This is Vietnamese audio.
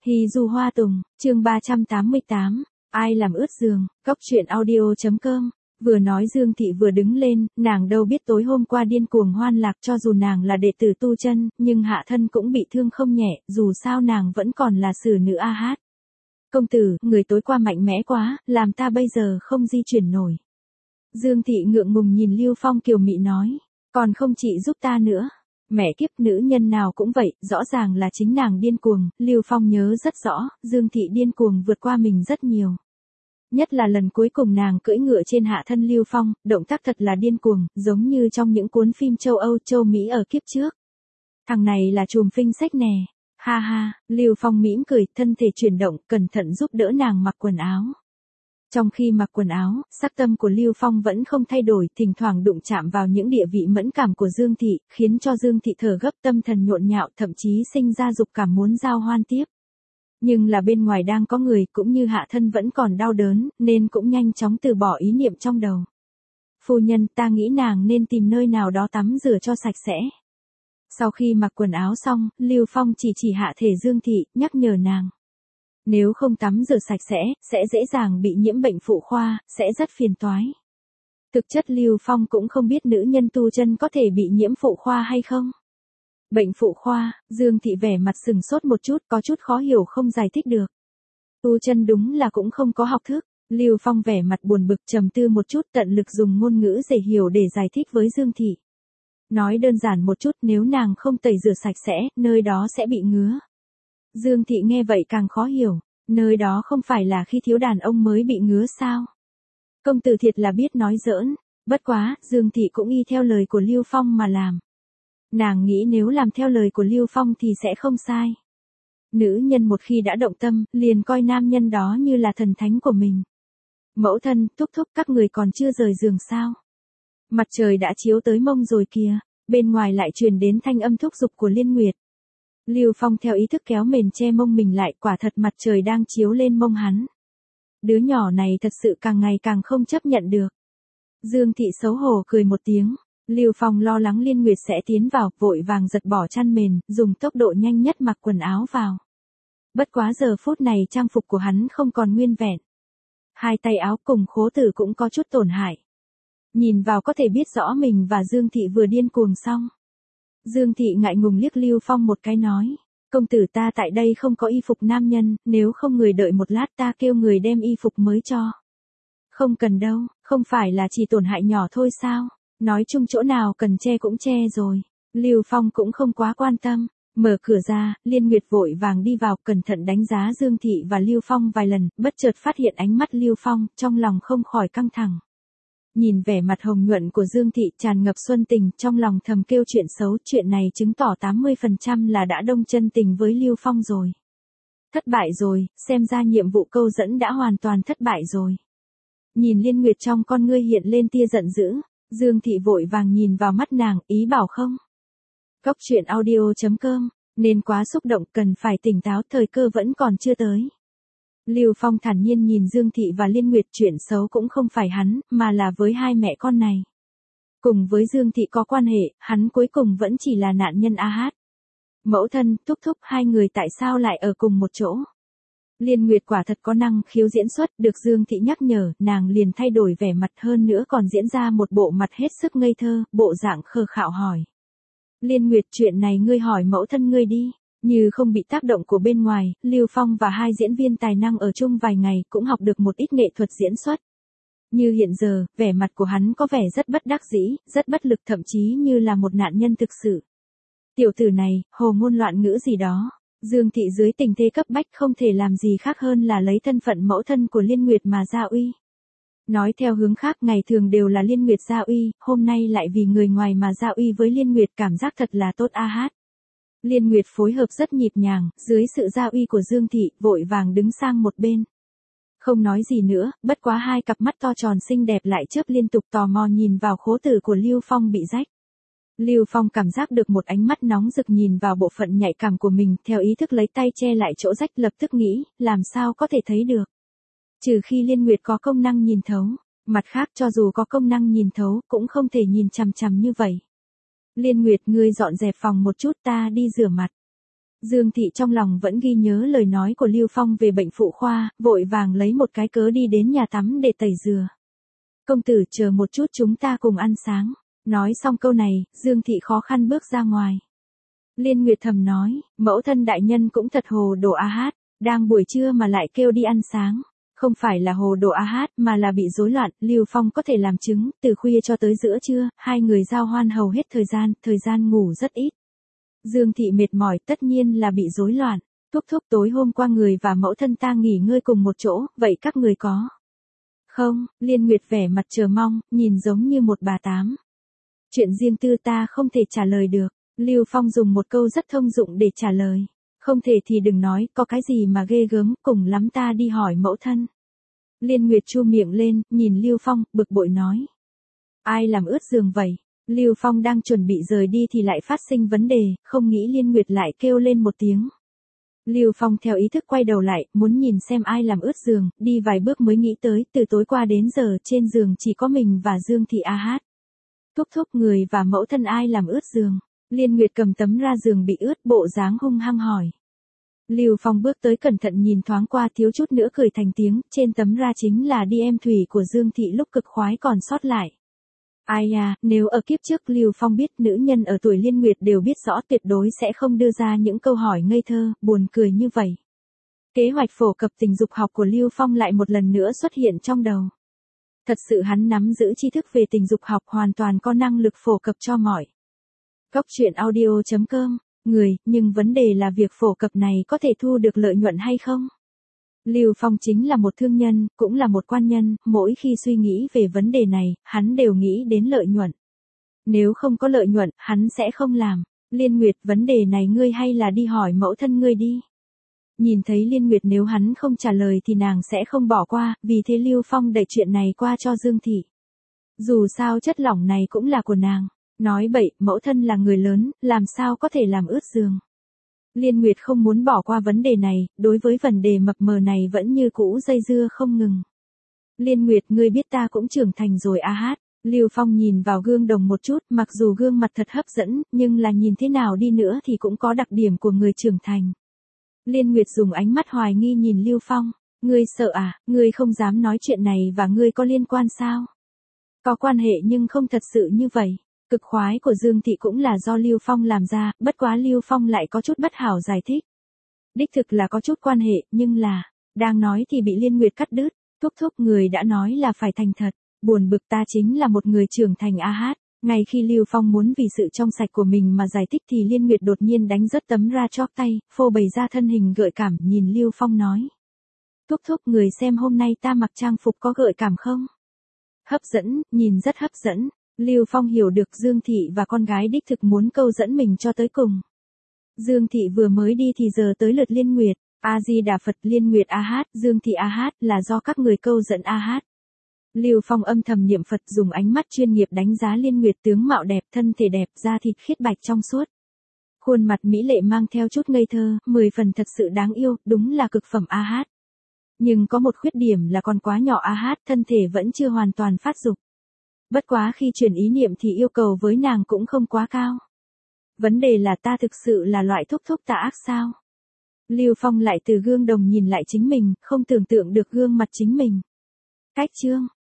Hy du hoa tùng, chương 388, ai làm ướt giường, cóc truyện audio.com. Vừa nói Dương Thị vừa đứng lên, nàng đâu biết tối hôm qua điên cuồng hoan lạc, cho dù nàng là đệ tử tu chân, nhưng hạ thân cũng bị thương không nhẹ, dù sao nàng vẫn còn là xử nữ a hát. Công tử, người tối qua mạnh mẽ quá, làm ta bây giờ không di chuyển nổi. Dương Thị ngượng ngùng nhìn Lưu Phong kiều mị nói, còn không chị giúp ta nữa. Mẹ kiếp, nữ nhân nào cũng vậy, rõ ràng là chính nàng điên cuồng. Lưu Phong nhớ rất rõ, Dương Thị điên cuồng vượt qua mình rất nhiều. Nhất là lần cuối cùng nàng cưỡi ngựa trên hạ thân Lưu Phong, động tác thật là điên cuồng, giống như trong những cuốn phim châu Âu, châu Mỹ ở kiếp trước. Thằng này là chùm phinh sách nè. Ha ha, Lưu Phong mỉm cười, thân thể chuyển động, cẩn thận giúp đỡ nàng mặc quần áo. Trong khi mặc quần áo, sắc tâm của Lưu Phong vẫn không thay đổi, thỉnh thoảng đụng chạm vào những địa vị mẫn cảm của Dương Thị, khiến cho Dương Thị thở gấp, tâm thần nhộn nhạo, thậm chí sinh ra dục cảm muốn giao hoan tiếp. Nhưng là bên ngoài đang có người, cũng như hạ thân vẫn còn đau đớn, nên cũng nhanh chóng từ bỏ ý niệm trong đầu. Phu nhân, ta nghĩ nàng nên tìm nơi nào đó tắm rửa cho sạch sẽ. Sau khi mặc quần áo xong, Lưu Phong chỉ hạ thể Dương Thị, nhắc nhở nàng. Nếu không tắm rửa sạch sẽ dễ dàng bị nhiễm bệnh phụ khoa, sẽ rất phiền toái. Thực chất Lưu Phong cũng không biết nữ nhân tu chân có thể bị nhiễm phụ khoa hay không. Bệnh phụ khoa, Dương Thị vẻ mặt sừng sốt một chút, có chút khó hiểu không giải thích được. Tu chân đúng là cũng không có học thức. Lưu Phong vẻ mặt buồn bực trầm tư một chút, tận lực dùng ngôn ngữ dễ hiểu để giải thích với Dương Thị. Nói đơn giản một chút, nếu nàng không tẩy rửa sạch sẽ, nơi đó sẽ bị ngứa. Dương Thị nghe vậy càng khó hiểu, nơi đó không phải là khi thiếu đàn ông mới bị ngứa sao? Công tử thiệt là biết nói giỡn, bất quá, Dương Thị cũng y theo lời của Lưu Phong mà làm. Nàng nghĩ nếu làm theo lời của Lưu Phong thì sẽ không sai. Nữ nhân một khi đã động tâm, liền coi nam nhân đó như là thần thánh của mình. Mẫu thân, thúc thúc, các người còn chưa rời giường sao? Mặt trời đã chiếu tới mông rồi kìa, bên ngoài lại truyền đến thanh âm thúc giục của Liên Nguyệt. Lưu Phong theo ý thức kéo mền che mông mình lại, quả thật mặt trời đang chiếu lên mông hắn. Đứa nhỏ này thật sự càng ngày càng không chấp nhận được. Dương Thị xấu hổ cười một tiếng. Lưu Phong lo lắng Liên Nguyệt sẽ tiến vào, vội vàng giật bỏ chăn mền, dùng tốc độ nhanh nhất mặc quần áo vào. Bất quá giờ phút này trang phục của hắn không còn nguyên vẹn. Hai tay áo cùng khố tử cũng có chút tổn hại. Nhìn vào có thể biết rõ mình và Dương Thị vừa điên cuồng xong. Dương Thị ngại ngùng liếc Lưu Phong một cái nói, công tử ta tại đây không có y phục nam nhân, nếu không người đợi một lát ta kêu người đem y phục mới cho. Không cần đâu, không phải là chỉ tổn hại nhỏ thôi sao, nói chung chỗ nào cần che cũng che rồi. Lưu Phong cũng không quá quan tâm, mở cửa ra, Liên Nguyệt vội vàng đi vào, cẩn thận đánh giá Dương Thị và Lưu Phong vài lần, bất chợt phát hiện ánh mắt Lưu Phong, trong lòng không khỏi căng thẳng. Nhìn vẻ mặt hồng nhuận của Dương Thị tràn ngập xuân tình, trong lòng thầm kêu chuyện xấu, chuyện này chứng tỏ 80% là đã đông chân tình với Lưu Phong rồi. Thất bại rồi, xem ra nhiệm vụ câu dẫn đã hoàn toàn thất bại rồi. Nhìn Liên Nguyệt trong con ngươi hiện lên tia giận dữ, Dương Thị vội vàng nhìn vào mắt nàng, ý bảo không. Cóc truyện audio.com, nên quá xúc động cần phải tỉnh táo, thời cơ vẫn còn chưa tới. Lưu Phong thản nhiên nhìn Dương Thị và Liên Nguyệt, chuyện xấu cũng không phải hắn, mà là với hai mẹ con này. Cùng với Dương Thị có quan hệ, hắn cuối cùng vẫn chỉ là nạn nhân a hát. Mẫu thân, thúc thúc, hai người tại sao lại ở cùng một chỗ? Liên Nguyệt quả thật có năng khiếu diễn xuất, được Dương Thị nhắc nhở, nàng liền thay đổi vẻ mặt, hơn nữa còn diễn ra một bộ mặt hết sức ngây thơ, bộ dạng khờ khạo hỏi. Liên Nguyệt, chuyện này ngươi hỏi mẫu thân ngươi đi. Như không bị tác động của bên ngoài, Lưu Phong và hai diễn viên tài năng ở chung vài ngày cũng học được một ít nghệ thuật diễn xuất. Như hiện giờ, vẻ mặt của hắn có vẻ rất bất đắc dĩ, rất bất lực, thậm chí như là một nạn nhân thực sự. Tiểu tử này, hồ ngôn loạn ngữ gì đó. Dương Thị dưới tình thế cấp bách không thể làm gì khác hơn là lấy thân phận mẫu thân của Liên Nguyệt mà gia uy. Nói theo hướng khác, ngày thường đều là Liên Nguyệt gia uy, hôm nay lại vì người ngoài mà gia uy với Liên Nguyệt, cảm giác thật là tốt a hát. Liên Nguyệt phối hợp rất nhịp nhàng, dưới sự gia uy của Dương Thị, vội vàng đứng sang một bên. Không nói gì nữa, bất quá hai cặp mắt to tròn xinh đẹp lại chớp liên tục, tò mò nhìn vào khố tử của Lưu Phong bị rách. Lưu Phong cảm giác được một ánh mắt nóng rực nhìn vào bộ phận nhạy cảm của mình, theo ý thức lấy tay che lại chỗ rách, lập tức nghĩ, làm sao có thể thấy được. Trừ khi Liên Nguyệt có công năng nhìn thấu, mặt khác cho dù có công năng nhìn thấu, cũng không thể nhìn chằm chằm như vậy. Liên Nguyệt, ngươi dọn dẹp phòng một chút, ta đi rửa mặt. Dương Thị trong lòng vẫn ghi nhớ lời nói của Lưu Phong về bệnh phụ khoa, vội vàng lấy một cái cớ đi đến nhà tắm để tẩy rửa. Công tử chờ một chút chúng ta cùng ăn sáng. Nói xong câu này, Dương Thị khó khăn bước ra ngoài. Liên Nguyệt thầm nói, mẫu thân đại nhân cũng thật hồ đồ a hát, đang buổi trưa mà lại kêu đi ăn sáng. Không phải là hồ đồ a hát mà là bị rối loạn, Lưu Phong có thể làm chứng, từ khuya cho tới giữa trưa, hai người giao hoan hầu hết thời gian ngủ rất ít. Dương Thị mệt mỏi tất nhiên là bị rối loạn. Thúc tối hôm qua người và mẫu thân ta nghỉ ngơi cùng một chỗ, vậy các người có? Không, Liên Nguyệt vẻ mặt chờ mong, nhìn giống như một bà tám. Chuyện riêng tư ta không thể trả lời được. Lưu Phong dùng một câu rất thông dụng để trả lời. Không thể thì đừng nói, có cái gì mà ghê gớm, cùng lắm ta đi hỏi mẫu thân. Liên Nguyệt chu miệng lên, nhìn Lưu Phong, bực bội nói. Ai làm ướt giường vậy? Lưu Phong đang chuẩn bị rời đi thì lại phát sinh vấn đề, không nghĩ Liên Nguyệt lại kêu lên một tiếng. Lưu Phong theo ý thức quay đầu lại, muốn nhìn xem ai làm ướt giường, đi vài bước mới nghĩ tới, từ tối qua đến giờ trên giường chỉ có mình và Dương Thị a hát. Thúc người và mẫu thân ai làm ướt giường? Liên Nguyệt cầm tấm ra giường bị ướt, bộ dáng hung hăng hỏi. Lưu Phong bước tới cẩn thận nhìn thoáng qua, thiếu chút nữa cười thành tiếng, trên tấm ra chính là đi em thủy của Dương Thị lúc cực khoái còn sót lại. Ai à, nếu ở kiếp trước Lưu Phong biết nữ nhân ở tuổi Liên Nguyệt đều biết rõ tuyệt đối sẽ không đưa ra những câu hỏi ngây thơ, buồn cười như vậy. Kế hoạch phổ cập tình dục học của Lưu Phong lại một lần nữa xuất hiện trong đầu. Thật sự hắn nắm giữ tri thức về tình dục học, hoàn toàn có năng lực phổ cập cho mọi. Góc truyện audio.com, nhưng vấn đề là việc phổ cập này có thể thu được lợi nhuận hay không? Lưu Phong chính là một thương nhân, cũng là một quan nhân, mỗi khi suy nghĩ về vấn đề này, hắn đều nghĩ đến lợi nhuận. Nếu không có lợi nhuận, hắn sẽ không làm. Liên Nguyệt, vấn đề này ngươi hay là đi hỏi mẫu thân ngươi đi. Nhìn thấy Liên Nguyệt nếu hắn không trả lời thì nàng sẽ không bỏ qua, vì thế Lưu Phong đẩy chuyện này qua cho Dương Thị. Dù sao chất lỏng này cũng là của nàng. Nói bậy, mẫu thân là người lớn, làm sao có thể làm ướt giường. Liên Nguyệt không muốn bỏ qua vấn đề này, đối với vấn đề mập mờ này vẫn như cũ dây dưa không ngừng. Liên Nguyệt, ngươi biết ta cũng trưởng thành rồi a hát. Lưu Phong nhìn vào gương đồng một chút, mặc dù gương mặt thật hấp dẫn, nhưng là nhìn thế nào đi nữa thì cũng có đặc điểm của người trưởng thành. Liên Nguyệt dùng ánh mắt hoài nghi nhìn Lưu Phong. Ngươi sợ à, ngươi không dám nói chuyện này và ngươi có liên quan sao? Có quan hệ nhưng không thật sự như vậy. Cực khoái của Dương Thị cũng là do Lưu Phong làm ra, bất quá Lưu Phong lại có chút bất hảo giải thích. Đích thực là có chút quan hệ, nhưng là, đang nói thì bị Liên Nguyệt cắt đứt. Thúc người đã nói là phải thành thật, buồn bực ta chính là một người trưởng thành a hát. Ngay khi Lưu Phong muốn vì sự trong sạch của mình mà giải thích thì Liên Nguyệt đột nhiên đánh rớt tấm ra chóp tay, phô bày ra thân hình gợi cảm, nhìn Lưu Phong nói. Thúc người xem hôm nay ta mặc trang phục có gợi cảm không? Hấp dẫn, nhìn rất hấp dẫn. Lưu Phong hiểu được Dương Thị và con gái đích thực muốn câu dẫn mình cho tới cùng. Dương Thị vừa mới đi thì giờ tới lượt Liên Nguyệt. A Di Đà Phật, Liên Nguyệt a hát, Dương Thị a hát, là do các người câu dẫn a hát. Lưu Phong âm thầm niệm Phật, dùng ánh mắt chuyên nghiệp đánh giá Liên Nguyệt, tướng mạo đẹp, thân thể đẹp, da thịt khiết bạch trong suốt. Khuôn mặt mỹ lệ mang theo chút ngây thơ, 10 phần thật sự đáng yêu, đúng là cực phẩm a hát. Nhưng có một khuyết điểm là còn quá nhỏ a hát, thân thể vẫn chưa hoàn toàn phát dục. Bất quá khi chuyển ý niệm thì yêu cầu với nàng cũng không quá cao. Vấn đề là ta thực sự là loại thúc tà ác sao? Lưu Phong lại từ gương đồng nhìn lại chính mình, không tưởng tượng được gương mặt chính mình. Cách chương